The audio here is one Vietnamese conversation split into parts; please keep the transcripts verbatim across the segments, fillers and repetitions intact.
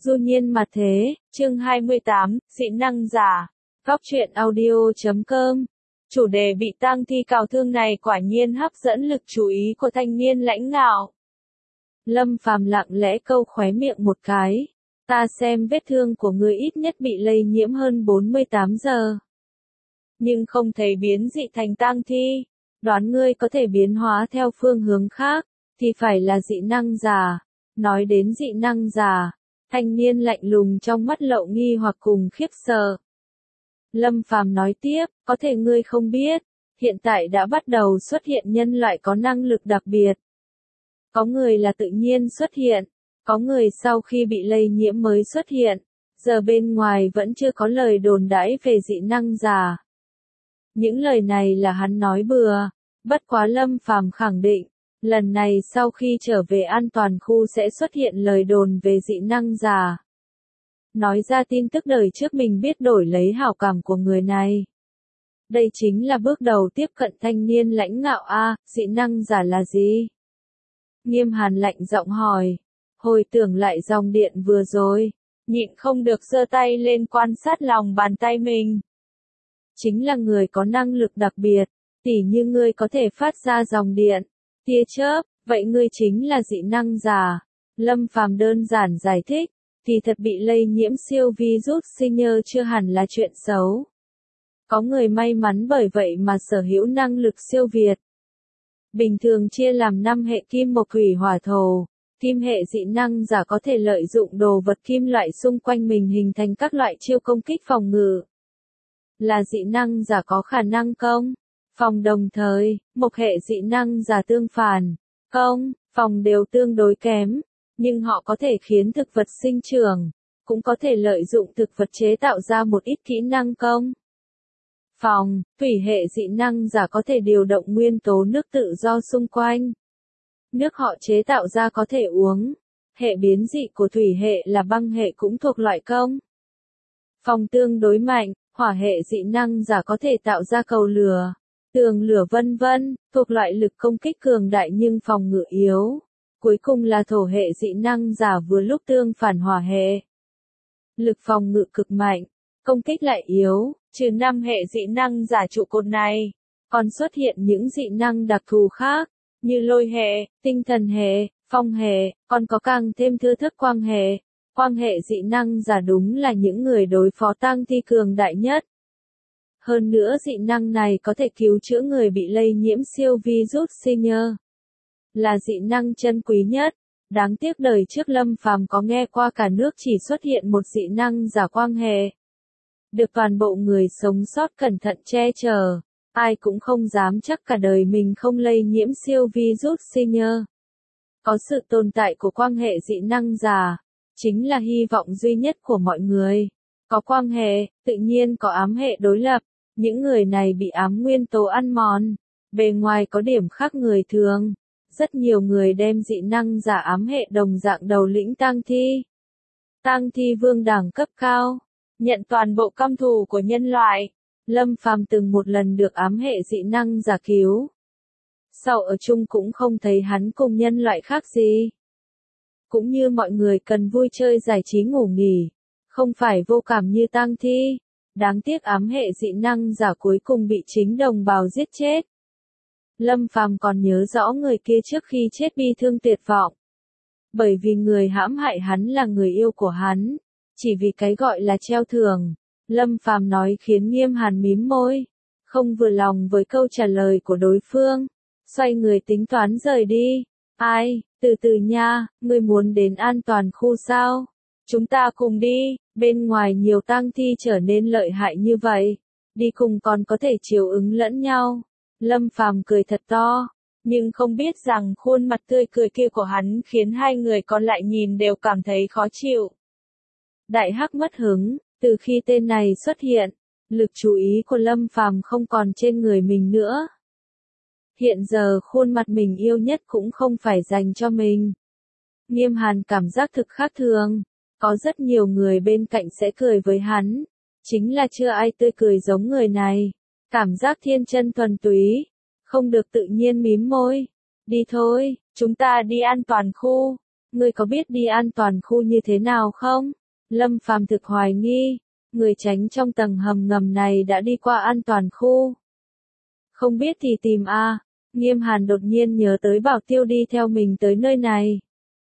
Du nhiên mà thế, chương hai mươi tám, dị năng giả. Góc truyện audio chấm com. Chủ đề bị tang thi cào thương này quả nhiên hấp dẫn lực chú ý của thanh niên lãnh ngạo. Lâm Phàm lặng lẽ câu khóe miệng một cái. Ta xem vết thương của ngươi ít nhất bị lây nhiễm hơn bốn mươi tám giờ. Nhưng không thấy biến dị thành tang thi. Đoán ngươi có thể biến hóa theo phương hướng khác, thì phải là dị năng giả. Nói đến dị năng giả, thanh niên lạnh lùng trong mắt lộ nghi hoặc cùng khiếp sợ. Lâm Phàm nói tiếp, có thể ngươi không biết, hiện tại đã bắt đầu xuất hiện nhân loại có năng lực đặc biệt. Có người là tự nhiên xuất hiện, có người sau khi bị lây nhiễm mới xuất hiện, giờ bên ngoài vẫn chưa có lời đồn đãi về dị năng giả. Những lời này là hắn nói bừa, bất quá Lâm Phàm khẳng định, lần này sau khi trở về an toàn khu sẽ xuất hiện lời đồn về dị năng giả. Nói ra tin tức đời trước mình biết đổi lấy hảo cảm của người này. Đây chính là bước đầu tiếp cận thanh niên lãnh ngạo a, dị năng giả là gì? Nghiêm Hàn lạnh giọng hỏi, hồi tưởng lại dòng điện vừa rồi, nhịn không được giơ tay lên quan sát lòng bàn tay mình. Chính là người có năng lực đặc biệt, tỉ như ngươi có thể phát ra dòng điện, tia chớp, vậy ngươi chính là dị năng giả. Lâm Phàm đơn giản giải thích, thì thật bị lây nhiễm siêu virus sinh nhơ chưa hẳn là chuyện xấu. Có người may mắn bởi vậy mà sở hữu năng lực siêu việt. Bình thường chia làm năm hệ kim mộc thủy hỏa thổ, kim hệ dị năng giả có thể lợi dụng đồ vật kim loại xung quanh mình hình thành các loại chiêu công kích phòng ngự. Là dị năng giả có khả năng công, phòng đồng thời, mộc hệ dị năng giả tương phản, công, phòng đều tương đối kém, nhưng họ có thể khiến thực vật sinh trưởng, cũng có thể lợi dụng thực vật chế tạo ra một ít kỹ năng công. Phòng, thủy hệ dị năng giả có thể điều động nguyên tố nước tự do xung quanh. Nước họ chế tạo ra có thể uống. Hệ biến dị của thủy hệ là băng hệ cũng thuộc loại công. Phòng tương đối mạnh, hỏa hệ dị năng giả có thể tạo ra cầu lửa, tường lửa vân vân, thuộc loại lực công kích cường đại nhưng phòng ngự yếu. Cuối cùng là thổ hệ dị năng giả vừa lúc tương phản hỏa hệ. Lực phòng ngự cực mạnh, công kích lại yếu, trừ năm hệ dị năng giả trụ cột này, còn xuất hiện những dị năng đặc thù khác, như lôi hệ, tinh thần hệ, phong hệ, còn có càng thêm thưa thớt quang hệ. Quang hệ dị năng giả đúng là những người đối phó tang thi cường đại nhất. Hơn nữa dị năng này có thể cứu chữa người bị lây nhiễm siêu virus sinh nhơ. Là dị năng chân quý nhất. Đáng tiếc đời trước Lâm Phàm có nghe qua cả nước chỉ xuất hiện một dị năng giả quang hệ. Được toàn bộ người sống sót cẩn thận che chở. Ai cũng không dám chắc cả đời mình không lây nhiễm siêu virus sinh nhơ. Có sự tồn tại của quang hệ dị năng giả, chính là hy vọng duy nhất của mọi người. Có quang hệ, tự nhiên có ám hệ đối lập. Những người này bị ám nguyên tố ăn mòn. Bề ngoài có điểm khác người thường. Rất nhiều người đem dị năng giả ám hệ đồng dạng đầu lĩnh tang thi. Tang thi vương đẳng cấp cao, nhận toàn bộ căm thù của nhân loại. Lâm Phàm từng một lần được ám hệ dị năng giả cứu. Sau ở chung cũng không thấy hắn cùng nhân loại khác gì. Cũng như mọi người cần vui chơi giải trí ngủ nghỉ, không phải vô cảm như tang thi. Đáng tiếc ám hệ dị năng giả cuối cùng bị chính đồng bào giết chết. Lâm Phàm còn nhớ rõ người kia trước khi chết bi thương tuyệt vọng. Bởi vì người hãm hại hắn là người yêu của hắn. Chỉ vì cái gọi là treo thưởng. Lâm Phàm nói khiến Nghiêm Hàn mím môi. Không vừa lòng với câu trả lời của đối phương. Xoay người tính toán rời đi. Ai, từ từ nha, ngươi muốn đến an toàn khu sao? Chúng ta cùng đi, bên ngoài nhiều tang thi trở nên lợi hại như vậy. Đi cùng còn có thể chiều ứng lẫn nhau. Lâm Phàm cười thật to, nhưng không biết rằng khuôn mặt tươi cười kia của hắn khiến hai người còn lại nhìn đều cảm thấy khó chịu. Đại Hắc mất hứng, từ khi tên này xuất hiện, lực chú ý của Lâm Phàm không còn trên người mình nữa. Hiện giờ khuôn mặt mình yêu nhất cũng không phải dành cho mình. Nghiêm Hàn cảm giác thực khác thường, có rất nhiều người bên cạnh sẽ cười với hắn, chính là chưa ai tươi cười giống người này. Cảm giác thiên chân thuần túy, không được tự nhiên mím môi. Đi thôi, chúng ta đi an toàn khu. ngươi có biết đi an toàn khu như thế nào không? Lâm Phàm thực hoài nghi, người tránh trong tầng hầm ngầm này đã đi qua an toàn khu. Không biết thì tìm a. Nghiêm Hàn đột nhiên nhớ tới Bảo Tiêu đi theo mình tới nơi này.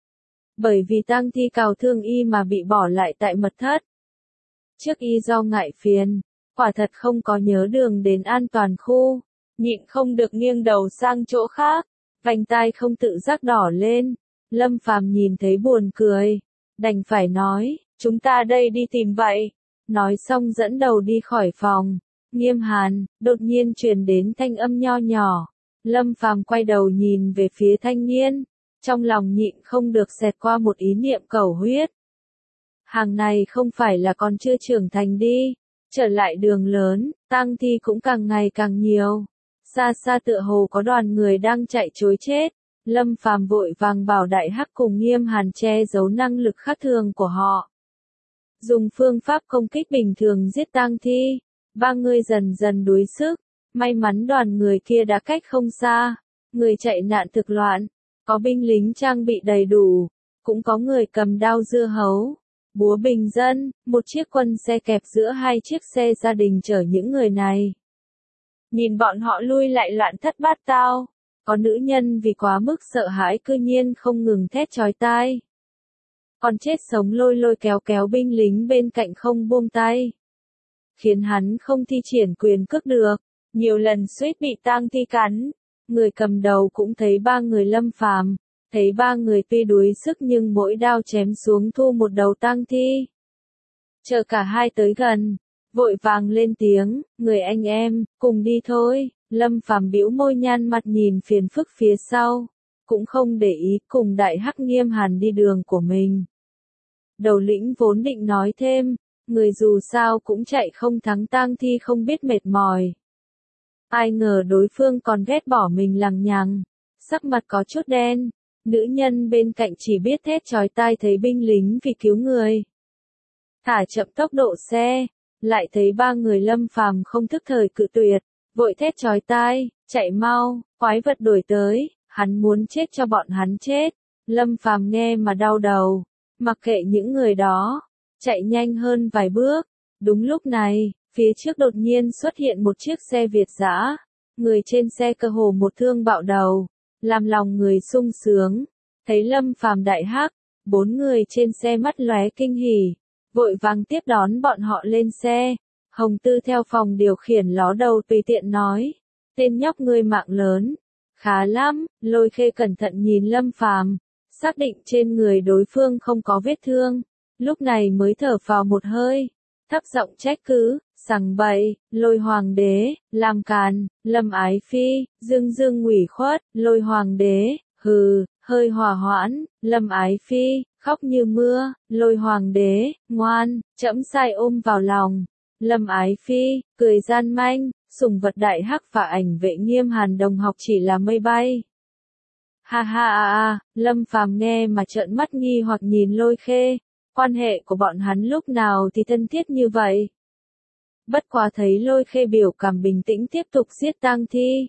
Bởi vì tang thi cào thương y mà bị bỏ lại tại mật thất. Trước y do ngại phiền, quả thật không có nhớ đường đến an toàn khu, nhịn không được nghiêng đầu sang chỗ khác, vành tai không tự giác đỏ lên. Lâm Phàm nhìn thấy buồn cười, đành phải nói, chúng ta đây đi tìm vậy. Nói xong dẫn đầu đi khỏi phòng. Nghiêm Hàn, đột nhiên truyền đến thanh âm nho nhỏ. Lâm Phàm quay đầu nhìn về phía thanh niên, trong lòng nhịn không được xẹt qua một ý niệm cầu huyết. Hàng này không phải là còn chưa trưởng thành đi. Trở lại đường lớn, tang thi cũng càng ngày càng nhiều. Xa xa tựa hồ có đoàn người đang chạy trối chết. Lâm Phàm vội vàng bảo Đại Hắc cùng Nghiêm Hàn che giấu năng lực khác thường của họ. Dùng phương pháp công kích bình thường giết tang thi. Ba người dần dần đuối sức. May mắn đoàn người kia đã cách không xa. Người chạy nạn thực loạn. Có binh lính trang bị đầy đủ. Cũng có người cầm đao dưa hấu, búa bình dân, một chiếc quân xe kẹp giữa hai chiếc xe gia đình chở những người này. Nhìn bọn họ lui lại loạn thất bát tao. Có nữ nhân vì quá mức sợ hãi cư nhiên không ngừng thét chói tai. Còn chết sống lôi lôi kéo kéo binh lính bên cạnh không buông tay. Khiến hắn không thi triển quyền cước được. Nhiều lần suýt bị tang thi cắn. Người cầm đầu cũng thấy ba người Lâm Phàm. Thấy ba người tuy đuối sức nhưng mỗi đao chém xuống thu một đầu tang thi. Chờ cả hai tới gần. Vội vàng lên tiếng, người anh em, cùng đi thôi. Lâm Phàm bĩu môi nhăn mặt nhìn phiền phức phía sau. Cũng không để ý cùng Đại Hắc Nghiêm Hàn đi đường của mình. Đầu lĩnh vốn định nói thêm, người dù sao cũng chạy không thắng tang thi không biết mệt mỏi. Ai ngờ đối phương còn ghét bỏ mình lằng nhằng, sắc mặt có chút đen. Nữ nhân bên cạnh chỉ biết thét chói tai thấy binh lính vì cứu người. Thả chậm tốc độ xe, lại thấy ba người Lâm Phàm không thức thời cự tuyệt, vội thét chói tai, chạy mau, quái vật đuổi tới, hắn muốn chết cho bọn hắn chết. Lâm Phàm nghe mà đau đầu, mặc kệ những người đó, chạy nhanh hơn vài bước. Đúng lúc này, phía trước đột nhiên xuất hiện một chiếc xe Việt dã, người trên xe cơ hồ một thương bạo đầu. Làm lòng người sung sướng, thấy Lâm Phàm Đại Hắc, bốn người trên xe mắt lóe kinh hỉ, vội vàng tiếp đón bọn họ lên xe. Hồng Tư theo phòng điều khiển ló đầu tùy tiện nói, tên nhóc ngươi mạng lớn, khá lắm. Lôi Khê cẩn thận nhìn Lâm Phàm, xác định trên người đối phương không có vết thương, lúc này mới thở phào một hơi, thấp giọng trách cứ. Sằng bậy, Lôi Hoàng đế, làm càn. Lâm Ái Phi, dương dương ủy khuất. Lôi Hoàng đế, hừ, hơi hòa hoãn. Lâm Ái Phi, khóc như mưa. Lôi Hoàng đế, ngoan, trẫm sai ôm vào lòng. Lâm Ái Phi, cười gian manh, sủng vật Đại Hắc và ảnh vệ Nghiêm Hàn đồng học chỉ là mây bay. Ha ha a a, Lâm Phàm nghe mà trợn mắt nghi hoặc nhìn Lôi Khê, quan hệ của bọn hắn lúc nào thì thân thiết như vậy. Bất quá thấy Lôi Khê biểu cảm bình tĩnh tiếp tục giết tang thi.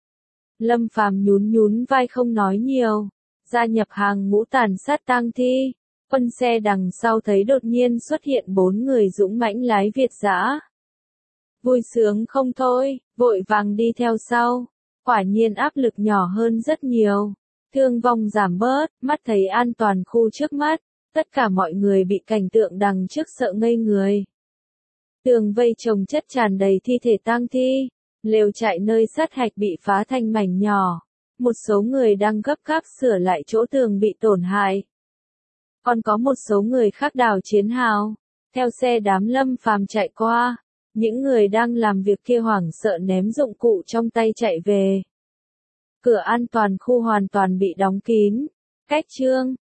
Lâm Phàm nhún nhún vai không nói nhiều, gia nhập hàng ngũ tàn sát tang thi. Quân xe đằng sau thấy đột nhiên xuất hiện bốn người dũng mãnh lái Việt dã. Vui sướng không thôi, vội vàng đi theo sau. Quả nhiên áp lực nhỏ hơn rất nhiều. Thương vong giảm bớt, mắt thấy an toàn khu trước mắt. Tất cả mọi người bị cảnh tượng đằng trước sợ ngây người. Tường vây chồng chất tràn đầy thi thể tang thi, lều trại nơi sát hạch bị phá thành mảnh nhỏ. Một số người đang gấp gáp sửa lại chỗ tường bị tổn hại. Còn có một số người khác đào chiến hào, theo xe đám Lâm Phàm chạy qua. Những người đang làm việc kia hoảng sợ ném dụng cụ trong tay chạy về. Cửa an toàn khu hoàn toàn bị đóng kín. Cách chương